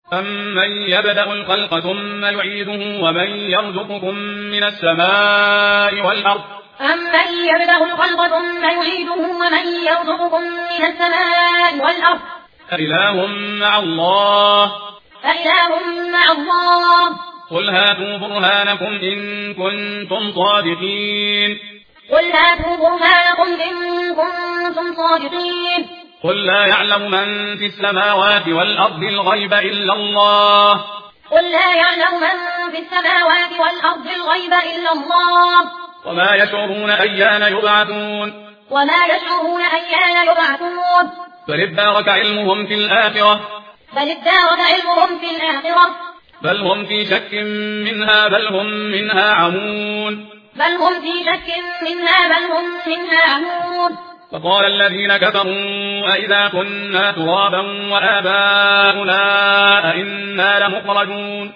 أمن يبدأ الخلق ثم يعيده ومن يرزقكم من السماء والأرض أمن يبدأ الخلق ثم يعيده ومن يرزقكم من السماء والأرض أإله مع الله قل هاتوا برهانكم إن كنتم صادقين قل لا يعلم من في السماوات والأرض الغيب إلا الله وما يشعرون أيان يبعثون بل ادارك علمهم في الآخرة بل هم في شك منها بل هم منها عمون فقال الذين كفروا أئذا كنا ترابا وآباؤنا أئنا لمخرجون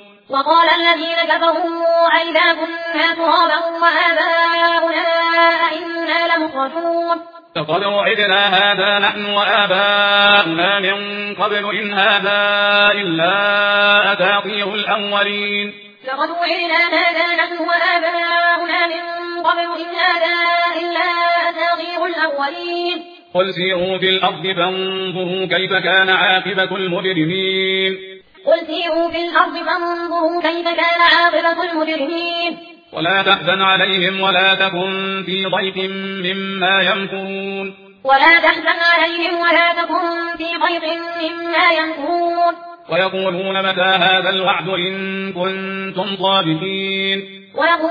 لقد وعدنا هذا نحن وآباؤنا من قبل إن هذا إلا أساطير الأولين قل سيروا في الأرض فانظروا كيف كان عاقبة المجرمين ولا تحزن عليهم ولا تكن في ضيق مما يمكرون ويقولون متى هذا الوعد إن كنتم صادقين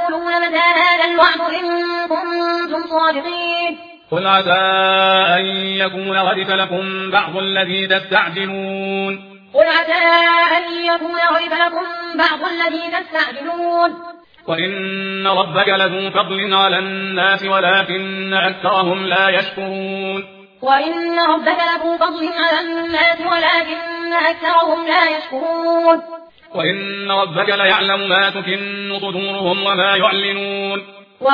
قل عسى أن يكون ردف لكم بعض الذي تستعجلون وإن ربك لذو فضل على الناس ولكن أكثرهم لا يشكرون وإن ربك ليعلم ما تكن صدورهم وما يعلنون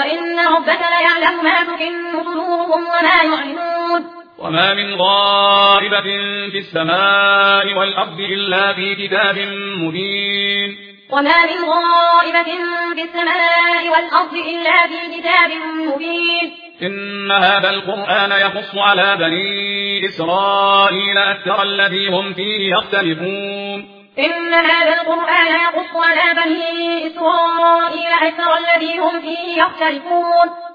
وما من غائبة في السماء والأرض إلا في كتاب مبين إن هذا القرآن يقص على بني إسرائيل أكثر الذي هم فيه يختلفون